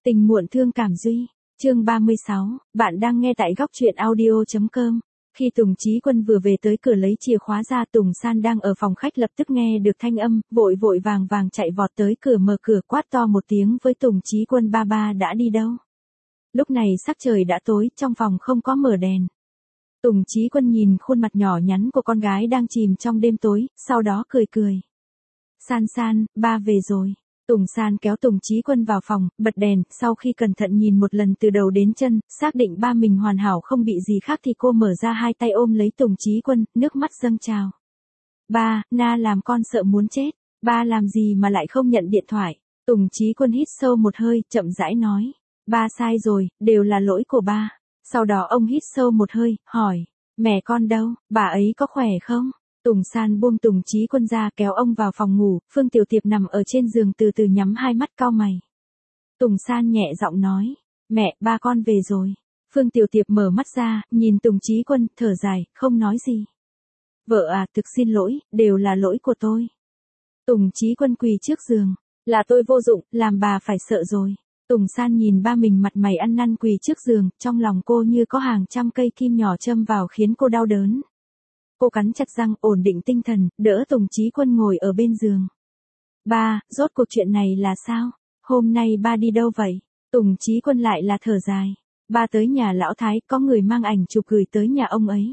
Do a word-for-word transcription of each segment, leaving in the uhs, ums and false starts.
Tình muộn thương cảm duy, chương ba mươi sáu, bạn đang nghe tại góc truyện audio.com. Khi Tùng Chí Quân vừa về tới cửa lấy chìa khóa ra, Tùng San đang ở phòng khách lập tức nghe được thanh âm, vội vội vàng vàng chạy vọt tới cửa mở cửa quát to một tiếng với Tùng Chí Quân: ba ba đã đi đâu? Lúc này sắc trời đã tối, trong phòng không có mở đèn. Tùng Chí Quân nhìn khuôn mặt nhỏ nhắn của con gái đang chìm trong đêm tối, sau đó cười cười. San San, ba về rồi. Tùng San kéo Tùng Chí Quân vào phòng, bật đèn, sau khi cẩn thận nhìn một lần từ đầu đến chân, xác định ba mình hoàn hảo không bị gì khác thì cô mở ra hai tay ôm lấy Tùng Chí Quân, nước mắt dâng trào. Ba, Na làm con sợ muốn chết, ba làm gì mà lại không nhận điện thoại? Tùng Chí Quân hít sâu một hơi, chậm rãi nói. Ba sai rồi, đều là lỗi của ba. Sau đó ông hít sâu một hơi, hỏi, mẹ con đâu, bà ấy có khỏe không? Tùng San buông Tùng Chí Quân ra kéo ông vào phòng ngủ, Phương Tiểu Tiệp nằm ở trên giường từ từ nhắm hai mắt cau mày. Tùng San nhẹ giọng nói, mẹ, ba con về rồi. Phương Tiểu Tiệp mở mắt ra, nhìn Tùng Chí Quân, thở dài, không nói gì. Vợ à, thực xin lỗi, đều là lỗi của tôi. Tùng Chí Quân quỳ trước giường, là tôi vô dụng, làm bà phải sợ rồi. Tùng San nhìn ba mình mặt mày ăn năn quỳ trước giường, trong lòng cô như có hàng trăm cây kim nhỏ châm vào khiến cô đau đớn. Cô cắn chặt răng, ổn định tinh thần, đỡ Tùng Chí Quân ngồi ở bên giường. Ba, rốt cuộc chuyện này là sao? Hôm nay ba đi đâu vậy? Tùng Chí Quân lại là thở dài. Ba tới nhà lão Thái, có người mang ảnh chụp gửi tới nhà ông ấy.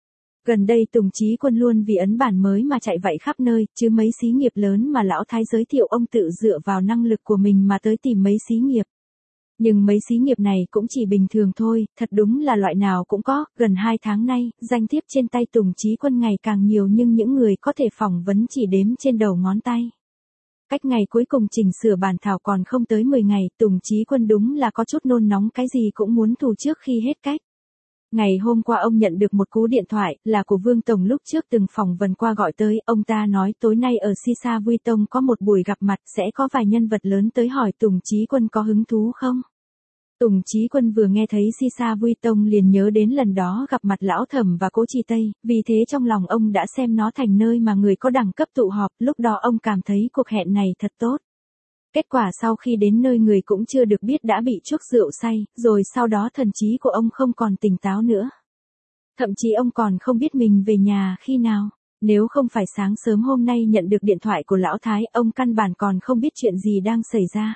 Gần đây Tùng Chí Quân luôn vì ấn bản mới mà chạy vậy khắp nơi, chứ mấy xí nghiệp lớn mà lão Thái giới thiệu ông tự dựa vào năng lực của mình mà tới tìm mấy xí nghiệp. Nhưng mấy xí nghiệp này cũng chỉ bình thường thôi, thật đúng là loại nào cũng có. Gần hai tháng nay, danh thiếp trên tay Tùng Chí Quân ngày càng nhiều nhưng những người có thể phỏng vấn chỉ đếm trên đầu ngón tay. Cách ngày cuối cùng chỉnh sửa bản thảo còn không tới mười ngày, Tùng Chí Quân đúng là có chút nôn nóng, cái gì cũng muốn thủ trước khi hết cách. Ngày hôm qua ông nhận được một cú điện thoại, là của Vương Tổng lúc trước từng phỏng vấn qua gọi tới, ông ta nói tối nay ở Sisa Vui Tông có một buổi gặp mặt, sẽ có vài nhân vật lớn tới hỏi Tùng Chí Quân có hứng thú không? Tùng Chí Quân vừa nghe thấy Sisa Vui Tông liền nhớ đến lần đó gặp mặt Lão Thẩm và Cố Chi Tây, vì thế trong lòng ông đã xem nó thành nơi mà người có đẳng cấp tụ họp, lúc đó ông cảm thấy cuộc hẹn này thật tốt. Kết quả sau khi đến nơi người cũng chưa được biết đã bị chuốc rượu say, rồi sau đó thần trí của ông không còn tỉnh táo nữa. Thậm chí ông còn không biết mình về nhà khi nào, nếu không phải sáng sớm hôm nay nhận được điện thoại của Lão Thái, ông căn bản còn không biết chuyện gì đang xảy ra.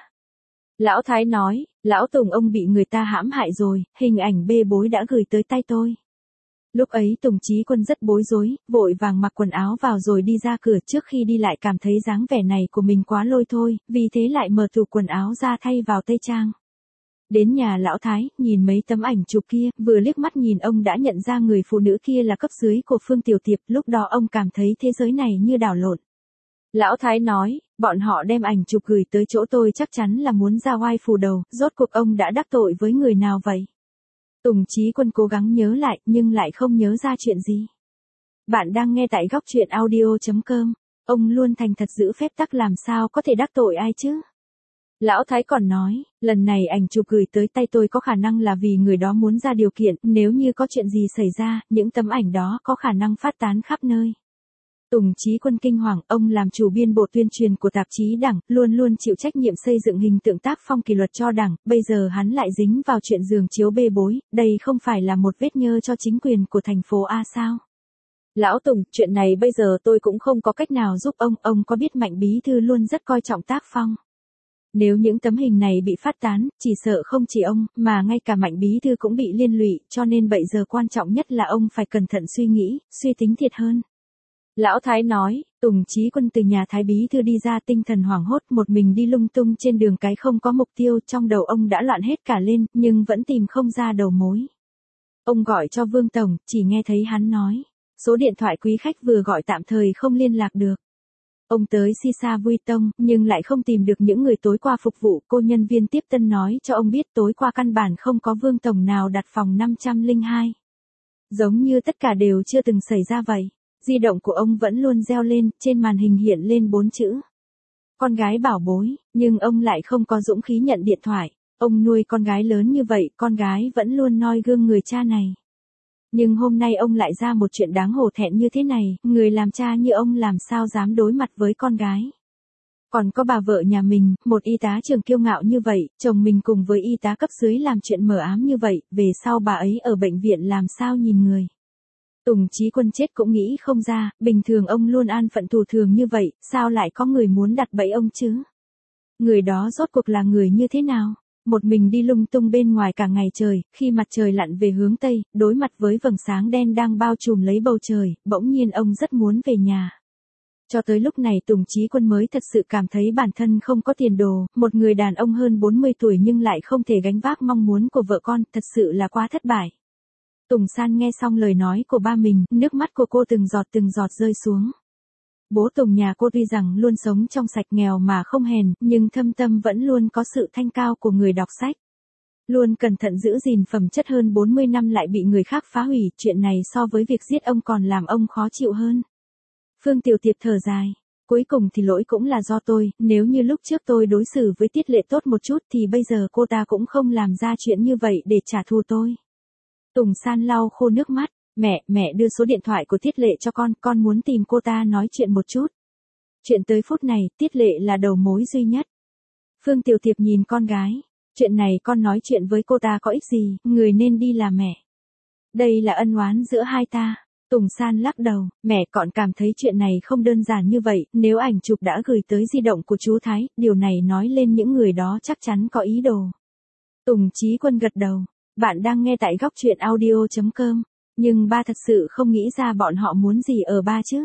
Lão Thái nói, Lão Tùng ông bị người ta hãm hại rồi, hình ảnh bê bối đã gửi tới tay tôi. Lúc ấy Tùng Chí Quân rất bối rối, vội vàng mặc quần áo vào rồi đi ra cửa, trước khi đi lại cảm thấy dáng vẻ này của mình quá lôi thôi, vì thế lại mở tủ quần áo ra thay vào tây trang. Đến nhà Lão Thái, nhìn mấy tấm ảnh chụp kia, vừa liếc mắt nhìn ông đã nhận ra người phụ nữ kia là cấp dưới của Phương Tiểu Tiệp, lúc đó ông cảm thấy thế giới này như đảo lộn. Lão Thái nói, bọn họ đem ảnh chụp gửi tới chỗ tôi chắc chắn là muốn ra oai phủ đầu, rốt cuộc ông đã đắc tội với người nào vậy? Tùng Chí Quân cố gắng nhớ lại, nhưng lại không nhớ ra chuyện gì. Bạn đang nghe tại góc truyện audio.com, ông luôn thành thật giữ phép tắc, làm sao có thể đắc tội ai chứ? Lão Thái còn nói, lần này ảnh chụp gửi tới tay tôi có khả năng là vì người đó muốn ra điều kiện, nếu như có chuyện gì xảy ra, những tấm ảnh đó có khả năng phát tán khắp nơi. Tùng Chí Quân kinh hoàng, ông làm chủ biên bộ tuyên truyền của tạp chí Đảng, luôn luôn chịu trách nhiệm xây dựng hình tượng tác phong kỷ luật cho Đảng, bây giờ hắn lại dính vào chuyện giường chiếu bê bối, đây không phải là một vết nhơ cho chính quyền của thành phố A sao? Lão Tùng, chuyện này bây giờ tôi cũng không có cách nào giúp ông, ông có biết Mạnh bí thư luôn rất coi trọng tác phong. Nếu những tấm hình này bị phát tán, chỉ sợ không chỉ ông, mà ngay cả Mạnh bí thư cũng bị liên lụy, cho nên bây giờ quan trọng nhất là ông phải cẩn thận suy nghĩ, suy tính thiệt hơn. Lão Thái nói, Tùng Chí Quân từ nhà Thái bí thư đi ra tinh thần hoảng hốt, một mình đi lung tung trên đường cái không có mục tiêu, trong đầu ông đã loạn hết cả lên, nhưng vẫn tìm không ra đầu mối. Ông gọi cho Vương Tổng, chỉ nghe thấy hắn nói, số điện thoại quý khách vừa gọi tạm thời không liên lạc được. Ông tới Sisa Vui Tông, nhưng lại không tìm được những người tối qua phục vụ, cô nhân viên tiếp tân nói cho ông biết tối qua căn bản không có Vương Tổng nào đặt phòng năm trăm lẻ hai. Giống như tất cả đều chưa từng xảy ra vậy. Di động của ông vẫn luôn reo lên, trên màn hình hiện lên bốn chữ. Con gái bảo bối, nhưng ông lại không có dũng khí nhận điện thoại. Ông nuôi con gái lớn như vậy, con gái vẫn luôn noi gương người cha này. Nhưng hôm nay ông lại ra một chuyện đáng hổ thẹn như thế này, người làm cha như ông làm sao dám đối mặt với con gái. Còn có bà vợ nhà mình, một y tá trưởng kiêu ngạo như vậy, chồng mình cùng với y tá cấp dưới làm chuyện mờ ám như vậy, về sau bà ấy ở bệnh viện làm sao nhìn người. Tùng Chí Quân chết cũng nghĩ không ra, bình thường ông luôn an phận thủ thường như vậy, sao lại có người muốn đặt bẫy ông chứ? Người đó rốt cuộc là người như thế nào? Một mình đi lung tung bên ngoài cả ngày trời, khi mặt trời lặn về hướng Tây, đối mặt với vầng sáng đen đang bao trùm lấy bầu trời, bỗng nhiên ông rất muốn về nhà. Cho tới lúc này Tùng Chí Quân mới thật sự cảm thấy bản thân không có tiền đồ, một người đàn ông hơn bốn mươi tuổi nhưng lại không thể gánh vác mong muốn của vợ con, thật sự là quá thất bại. Tùng San nghe xong lời nói của ba mình, nước mắt của cô từng giọt từng giọt rơi xuống. Bố Tùng nhà cô tuy rằng luôn sống trong sạch nghèo mà không hèn, nhưng thâm tâm vẫn luôn có sự thanh cao của người đọc sách. Luôn cẩn thận giữ gìn phẩm chất hơn bốn mươi năm lại bị người khác phá hủy, chuyện này so với việc giết ông còn làm ông khó chịu hơn. Phương Tiểu Tiệp thở dài. Cuối cùng thì lỗi cũng là do tôi, nếu như lúc trước tôi đối xử với Tiết Lệ tốt một chút thì bây giờ cô ta cũng không làm ra chuyện như vậy để trả thù tôi. Tùng San lau khô nước mắt. Mẹ, mẹ đưa số điện thoại của Tiết Lệ cho con, con muốn tìm cô ta nói chuyện một chút. Chuyện tới phút này, Tiết Lệ là đầu mối duy nhất. Phương Tiểu Tiệp nhìn con gái. Chuyện này con nói chuyện với cô ta có ích gì, người nên đi là mẹ. Đây là ân oán giữa hai ta. Tùng San lắc đầu, mẹ còn cảm thấy chuyện này không đơn giản như vậy, nếu ảnh chụp đã gửi tới di động của chú Thái, điều này nói lên những người đó chắc chắn có ý đồ. Tùng Chí Quân gật đầu, bạn đang nghe tại góc truyện audio chấm com. Nhưng ba thật sự không nghĩ ra bọn họ muốn gì ở ba chứ.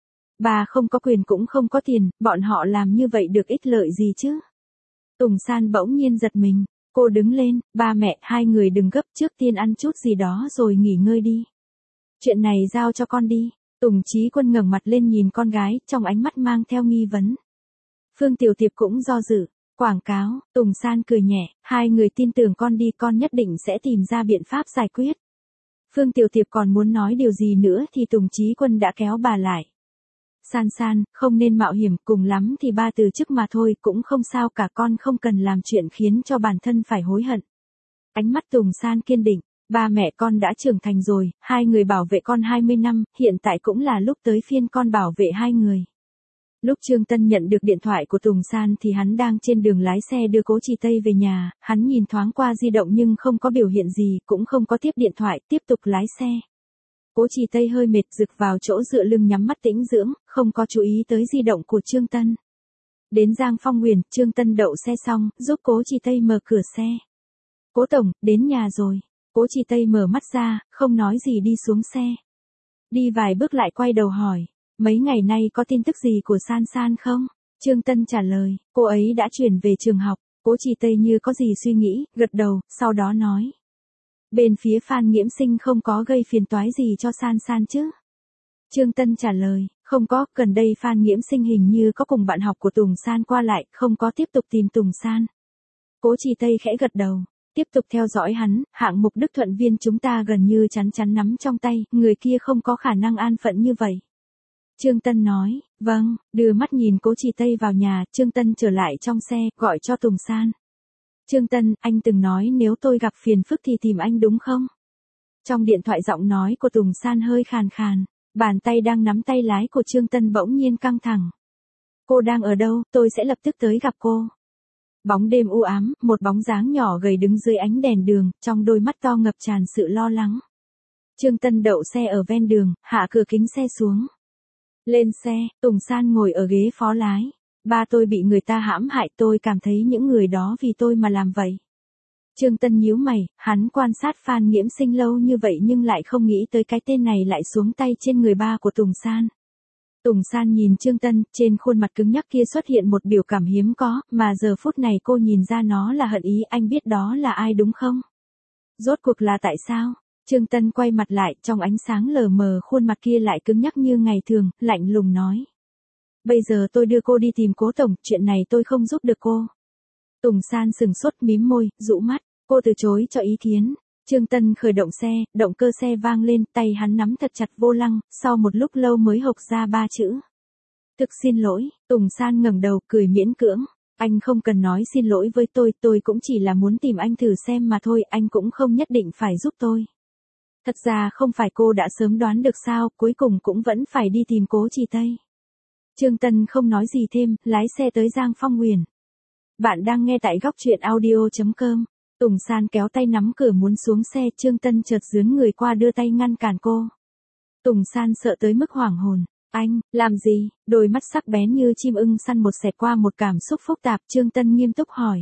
Ba không có quyền cũng không có tiền, bọn họ làm như vậy được ích lợi gì chứ. Tùng San bỗng nhiên giật mình, cô đứng lên, ba mẹ, hai người đừng gấp, trước tiên ăn chút gì đó rồi nghỉ ngơi đi. Chuyện này giao cho con đi. Tùng Chí Quân ngẩng mặt lên nhìn con gái, trong ánh mắt mang theo nghi vấn. Phương Tiểu Tiệp cũng do dự. Quảng cáo, Tùng San cười nhẹ, hai người tin tưởng con đi, con nhất định sẽ tìm ra biện pháp giải quyết. Phương Tiểu Tiệp còn muốn nói điều gì nữa thì Tùng Chí Quân đã kéo bà lại. San San, không nên mạo hiểm, cùng lắm thì ba từ chức mà thôi, cũng không sao cả, con không cần làm chuyện khiến cho bản thân phải hối hận. Ánh mắt Tùng San kiên định, ba mẹ con đã trưởng thành rồi, hai người bảo vệ con hai mươi năm, hiện tại cũng là lúc tới phiên con bảo vệ hai người. Lúc Trương Tân nhận được điện thoại của Tùng San thì hắn đang trên đường lái xe đưa Cố Trì Tây về nhà, hắn nhìn thoáng qua di động nhưng không có biểu hiện gì, cũng không có tiếp điện thoại, tiếp tục lái xe. Cố Trì Tây hơi mệt rực vào chỗ dựa lưng nhắm mắt tĩnh dưỡng, không có chú ý tới di động của Trương Tân. Đến Giang Phong Huyền, Trương Tân đậu xe xong, giúp Cố Trì Tây mở cửa xe. Cố Tổng, đến nhà rồi. Cố Trì Tây mở mắt ra, không nói gì đi xuống xe. Đi vài bước lại quay đầu hỏi. Mấy ngày nay có tin tức gì của San San không? Trương Tân trả lời, cô ấy đã chuyển về trường học. Cố Trì Tây như có gì suy nghĩ, gật đầu, sau đó nói. Bên phía Phan Nghiễm Sinh không có gây phiền toái gì cho San San chứ? Trương Tân trả lời, không có, gần đây Phan Nghiễm Sinh hình như có cùng bạn học của Tùng San qua lại, không có tiếp tục tìm Tùng San. Cố Trì Tây khẽ gật đầu, tiếp tục theo dõi hắn, hạng mục Đức Thuận Viên chúng ta gần như chắn chắn nắm trong tay, người kia không có khả năng an phận như vậy. Trương Tân nói, vâng, đưa mắt nhìn Cố Trì Tây vào nhà, Trương Tân trở lại trong xe, gọi cho Tùng San. Trương Tân, anh từng nói nếu tôi gặp phiền phức thì tìm anh đúng không? Trong điện thoại giọng nói của Tùng San hơi khàn khàn, bàn tay đang nắm tay lái của Trương Tân bỗng nhiên căng thẳng. Cô đang ở đâu, tôi sẽ lập tức tới gặp cô. Bóng đêm u ám, một bóng dáng nhỏ gầy đứng dưới ánh đèn đường, trong đôi mắt to ngập tràn sự lo lắng. Trương Tân đậu xe ở ven đường, hạ cửa kính xe xuống. Lên xe, Tùng San ngồi ở ghế phó lái. Ba tôi bị người ta hãm hại, tôi cảm thấy những người đó vì tôi mà làm vậy. Trương Tân nhíu mày, hắn quan sát Phan Nghiễm Sinh lâu như vậy nhưng lại không nghĩ tới cái tên này lại xuống tay trên người ba của Tùng San. Tùng San nhìn Trương Tân, trên khuôn mặt cứng nhắc kia xuất hiện một biểu cảm hiếm có, mà giờ phút này cô nhìn ra nó là hận ý, anh biết đó là ai đúng không? Rốt cuộc là tại sao? Trương Tân quay mặt lại, trong ánh sáng lờ mờ khuôn mặt kia lại cứng nhắc như ngày thường, lạnh lùng nói. Bây giờ tôi đưa cô đi tìm Cố Tổng, chuyện này tôi không giúp được cô. Tùng San sừng sốt mím môi, rũ mắt, cô từ chối cho ý kiến. Trương Tân khởi động xe, động cơ xe vang lên, tay hắn nắm thật chặt vô lăng, sau một lúc lâu mới hộc ra ba chữ. Thực xin lỗi, Tùng San ngẩng đầu cười miễn cưỡng. Anh không cần nói xin lỗi với tôi, tôi cũng chỉ là muốn tìm anh thử xem mà thôi, anh cũng không nhất định phải giúp tôi. Thật ra không phải cô đã sớm đoán được sao, cuối cùng cũng vẫn phải đi tìm Cố Trì Tây. Trương Tân không nói gì thêm, lái xe tới Giang Phong Huyền. Bạn đang nghe tại góc truyện audio.com. Tùng San kéo tay nắm cửa muốn xuống xe, Trương Tân chợt dướn người qua đưa tay ngăn cản cô. Tùng San sợ tới mức hoảng hồn. Anh, làm gì? Đôi mắt sắc bén như chim ưng săn một xẹt qua một cảm xúc phức tạp, Trương Tân nghiêm túc hỏi.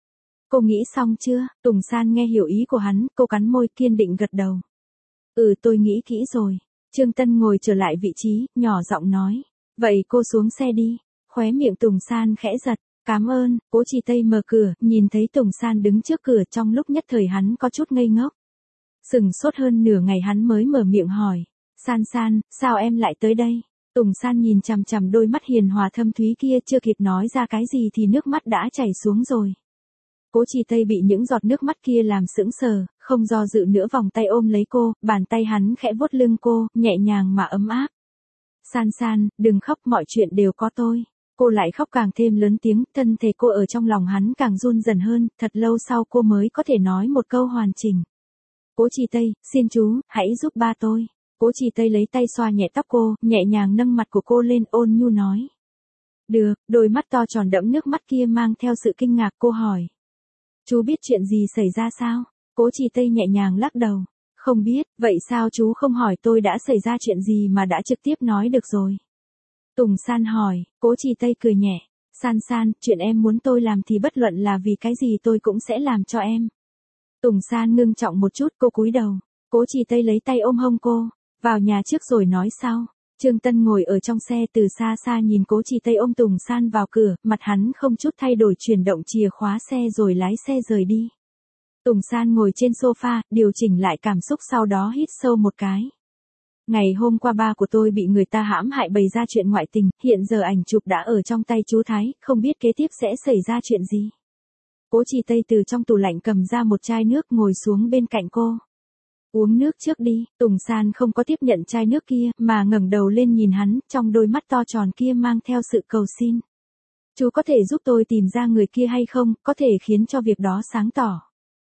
Cô nghĩ xong chưa? Tùng San nghe hiểu ý của hắn, cô cắn môi kiên định gật đầu. Ừ, tôi nghĩ kỹ rồi. Trương Tân ngồi trở lại vị trí, nhỏ giọng nói. Vậy cô xuống xe đi. Khóe miệng Tùng San khẽ giật. Cảm ơn. Cố Trì Tây mở cửa, nhìn thấy Tùng San đứng trước cửa, trong lúc nhất thời hắn có chút ngây ngốc. Sừng sốt hơn nửa ngày hắn mới mở miệng hỏi. San San, sao em lại tới đây? Tùng San nhìn chằm chằm đôi mắt hiền hòa thâm thúy kia, chưa kịp nói ra cái gì thì nước mắt đã chảy xuống rồi. Cố Trì Tây bị những giọt nước mắt kia làm sững sờ, không do dự nữa vòng tay ôm lấy cô, bàn tay hắn khẽ vuốt lưng cô, nhẹ nhàng mà ấm áp. San San, đừng khóc, mọi chuyện đều có tôi. Cô lại khóc càng thêm lớn tiếng, thân thể cô ở trong lòng hắn càng run dần hơn, thật lâu sau cô mới có thể nói một câu hoàn chỉnh. Cố Trì Tây, xin chú, hãy giúp ba tôi. Cố Trì Tây lấy tay xoa nhẹ tóc cô, nhẹ nhàng nâng mặt của cô lên, ôn nhu nói. Được, đôi mắt to tròn đẫm nước mắt kia mang theo sự kinh ngạc, cô hỏi. Chú biết chuyện gì xảy ra sao? Cố Trì Tây nhẹ nhàng lắc đầu. Không biết, vậy sao chú không hỏi tôi đã xảy ra chuyện gì mà đã trực tiếp nói được rồi? Tùng San hỏi, Cố Trì Tây cười nhẹ. San San, chuyện em muốn tôi làm thì bất luận là vì cái gì tôi cũng sẽ làm cho em. Tùng San ngưng trọng một chút, cô cúi đầu. Cố Trì Tây lấy tay ôm hông cô. Vào nhà trước rồi nói sau. Trương Tân ngồi ở trong xe từ xa xa nhìn Cố Trì Tây ôm Tùng San vào cửa, mặt hắn không chút thay đổi chuyển động chìa khóa xe rồi lái xe rời đi. Tùng San ngồi trên sofa, điều chỉnh lại cảm xúc sau đó hít sâu một cái. Ngày hôm qua ba của tôi bị người ta hãm hại bày ra chuyện ngoại tình, hiện giờ ảnh chụp đã ở trong tay chú Thái, không biết kế tiếp sẽ xảy ra chuyện gì. Cố Trì Tây từ trong tủ lạnh cầm ra một chai nước ngồi xuống bên cạnh cô. Uống nước trước đi. Tùng San không có tiếp nhận chai nước kia, mà ngẩng đầu lên nhìn hắn, trong đôi mắt to tròn kia mang theo sự cầu xin. Chú có thể giúp tôi tìm ra người kia hay không, có thể khiến cho việc đó sáng tỏ.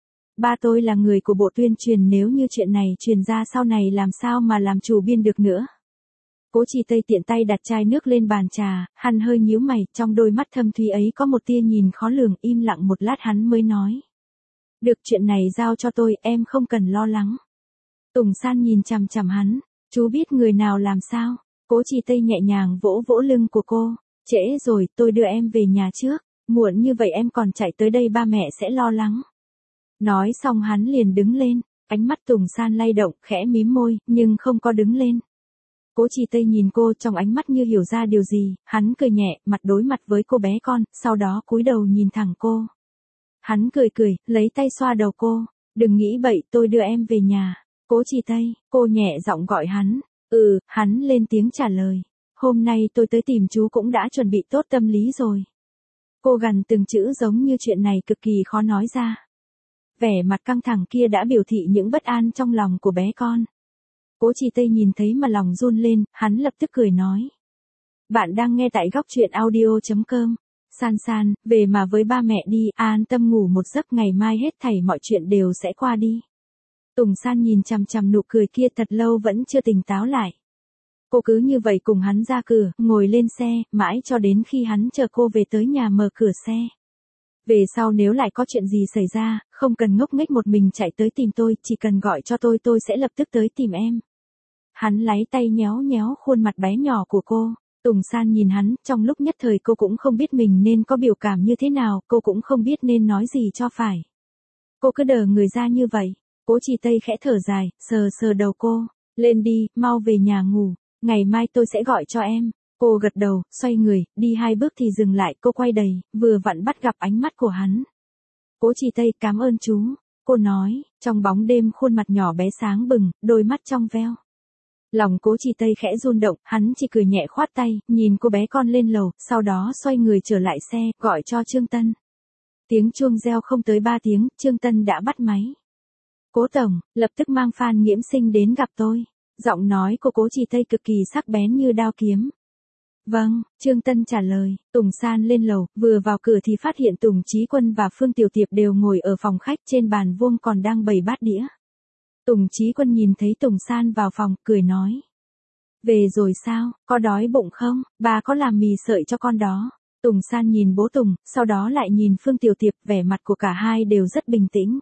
Ba tôi là người của bộ tuyên truyền, nếu như chuyện này truyền ra sau này làm sao mà làm chủ biên được nữa. Cố Trì Tây tiện tay đặt chai nước lên bàn trà, hắn hơi nhíu mày, trong đôi mắt thâm thúy ấy có một tia nhìn khó lường, im lặng một lát hắn mới nói. Được, chuyện này giao cho tôi, em không cần lo lắng. Tùng San nhìn chằm chằm hắn, chú biết người nào làm sao? Cố Trì Tây nhẹ nhàng vỗ vỗ lưng của cô, trễ rồi, tôi đưa em về nhà trước, muộn như vậy em còn chạy tới đây ba mẹ sẽ lo lắng. Nói xong hắn liền đứng lên, ánh mắt Tùng San lay động, khẽ mím môi, nhưng không có đứng lên. Cố Trì Tây nhìn cô trong ánh mắt như hiểu ra điều gì, hắn cười nhẹ, mặt đối mặt với cô bé con, sau đó cúi đầu nhìn thẳng cô. Hắn cười cười, lấy tay xoa đầu cô, đừng nghĩ bậy, tôi đưa em về nhà. Cố Trì Tây, cô nhẹ giọng gọi hắn. Ừ, hắn lên tiếng trả lời. Hôm nay tôi tới tìm chú cũng đã chuẩn bị tốt tâm lý rồi. Cô gằn từng chữ giống như chuyện này cực kỳ khó nói ra. Vẻ mặt căng thẳng kia đã biểu thị những bất an trong lòng của bé con. Cố Trì Tây nhìn thấy mà lòng run lên, hắn lập tức cười nói. Bạn đang nghe tại góc truyện audio.com. San San, về mà với ba mẹ đi, an tâm ngủ một giấc, ngày mai hết thảy mọi chuyện đều sẽ qua đi. Tùng San nhìn chằm chằm nụ cười kia thật lâu vẫn chưa tỉnh táo lại. Cô cứ như vậy cùng hắn ra cửa, ngồi lên xe, mãi cho đến khi hắn chờ cô về tới nhà mở cửa xe. Về sau nếu lại có chuyện gì xảy ra, không cần ngốc nghếch một mình chạy tới tìm tôi, chỉ cần gọi cho tôi tôi sẽ lập tức tới tìm em. Hắn lấy tay nhéo nhéo khuôn mặt bé nhỏ của cô. Tùng San nhìn hắn, trong lúc nhất thời cô cũng không biết mình nên có biểu cảm như thế nào, cô cũng không biết nên nói gì cho phải. Cô cứ đờ người ra như vậy. Cố Trì Tây khẽ thở dài, sờ sờ đầu cô. Lên đi, mau về nhà ngủ, ngày mai tôi sẽ gọi cho em. Cô gật đầu, xoay người, đi hai bước thì dừng lại, cô quay đầy, vừa vặn bắt gặp ánh mắt của hắn. Cố Trì Tây, cảm ơn chú. Cô nói, trong bóng đêm khuôn mặt nhỏ bé sáng bừng, đôi mắt trong veo. Lòng Cố Trì Tây khẽ run động, hắn chỉ cười nhẹ khoát tay, nhìn cô bé con lên lầu, sau đó xoay người trở lại xe, gọi cho Trương Tân. Tiếng chuông reo không tới ba tiếng, Trương Tân đã bắt máy. Cố tổng, lập tức mang Phan Nghiễm Sinh đến gặp tôi. Giọng nói của Cố Trì Tây cực kỳ sắc bén như đao kiếm. Vâng, Trương Tân trả lời. Tùng San lên lầu, vừa vào cửa thì phát hiện Tùng Chí Quân và Phương Tiểu Tiệp đều ngồi ở phòng khách, trên bàn vuông còn đang bày bát đĩa. Tùng Chí Quân nhìn thấy Tùng San vào phòng, cười nói. Về rồi sao, có đói bụng không, ba có làm mì sợi cho con đó. Tùng San nhìn bố Tùng, sau đó lại nhìn Phương Tiểu Tiệp, vẻ mặt của cả hai đều rất bình tĩnh.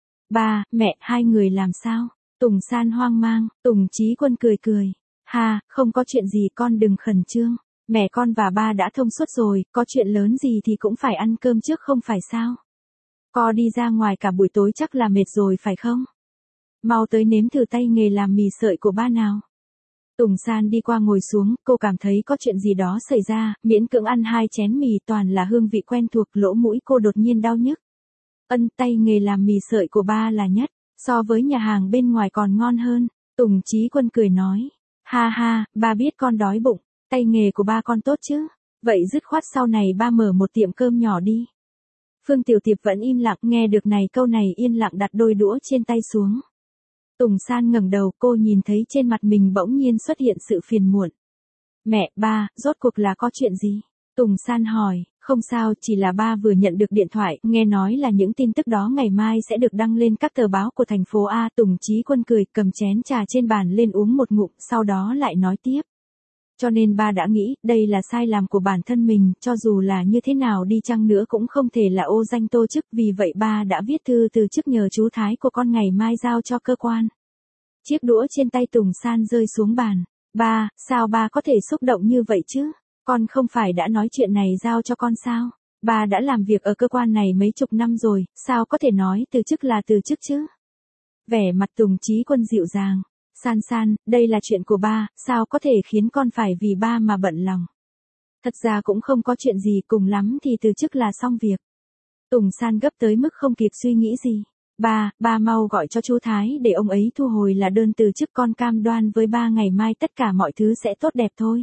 Ba, mẹ, hai người làm sao? Tùng San hoang mang, Tùng Chí Quân cười cười. Ha, không có chuyện gì con đừng khẩn trương. Mẹ con và ba đã thông suốt rồi, có chuyện lớn gì thì cũng phải ăn cơm trước không phải sao? Con đi ra ngoài cả buổi tối chắc là mệt rồi phải không? Mau tới nếm thử tay nghề làm mì sợi của ba nào. Tùng San đi qua ngồi xuống, cô cảm thấy có chuyện gì đó xảy ra, miễn cưỡng ăn hai chén mì toàn là hương vị quen thuộc, lỗ mũi cô đột nhiên đau nhức. Ân, tay nghề làm mì sợi của ba là nhất, so với nhà hàng bên ngoài còn ngon hơn. Tùng Chí Quân cười nói, ha ha, ba biết con đói bụng, tay nghề của ba con tốt chứ, vậy dứt khoát sau này ba mở một tiệm cơm nhỏ đi. Phương Tiểu Tiệp vẫn im lặng, nghe được này câu này yên lặng đặt đôi đũa trên tay xuống. Tùng San ngẩng đầu, cô nhìn thấy trên mặt mình bỗng nhiên xuất hiện sự phiền muộn. Mẹ, ba, rốt cuộc là có chuyện gì? Tùng San hỏi, không sao, chỉ là ba vừa nhận được điện thoại, nghe nói là những tin tức đó ngày mai sẽ được đăng lên các tờ báo của thành phố A. Tùng Chí Quân cười, cầm chén trà trên bàn lên uống một ngụm, sau đó lại nói tiếp. Cho nên ba đã nghĩ, đây là sai lầm của bản thân mình, cho dù là như thế nào đi chăng nữa cũng không thể là ô danh tô chức, vì vậy ba đã viết thư từ chức nhờ chú Thái của con ngày mai giao cho cơ quan. Chiếc đũa trên tay Tùng San rơi xuống bàn. Ba, sao ba có thể xúc động như vậy chứ? Con không phải đã nói chuyện này giao cho con sao? Ba đã làm việc ở cơ quan này mấy chục năm rồi, sao có thể nói từ chức là từ chức chứ? Vẻ mặt Tùng Chí Quân dịu dàng. San San, đây là chuyện của ba, sao có thể khiến con phải vì ba mà bận lòng. Thật ra cũng không có chuyện gì, cùng lắm thì từ chức là xong việc. Tùng San gấp tới mức không kịp suy nghĩ gì. Ba, ba mau gọi cho chú Thái để ông ấy thu hồi là đơn từ chức, con cam đoan với ba ngày mai tất cả mọi thứ sẽ tốt đẹp thôi.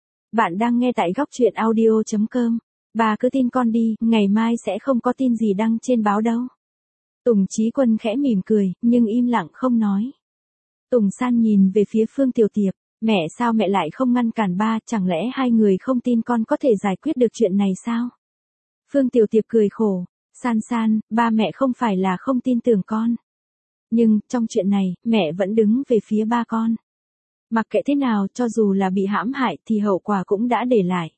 Bạn đang nghe tại góc truyện audio chấm com. Ba cứ tin con đi, ngày mai sẽ không có tin gì đăng trên báo đâu. Tùng Chí Quân khẽ mỉm cười, nhưng im lặng không nói. Tùng San nhìn về phía Phương Tiểu Tiệp, mẹ sao mẹ lại không ngăn cản ba, chẳng lẽ hai người không tin con có thể giải quyết được chuyện này sao? Phương Tiểu Tiệp cười khổ, San San, ba mẹ không phải là không tin tưởng con. Nhưng, trong chuyện này, mẹ vẫn đứng về phía ba con. Mặc kệ thế nào, cho dù là bị hãm hại thì hậu quả cũng đã để lại.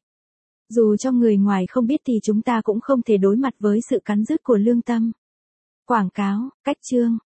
Dù cho người ngoài không biết thì chúng ta cũng không thể đối mặt với sự cắn rứt của lương tâm. Quảng cáo, cách chương.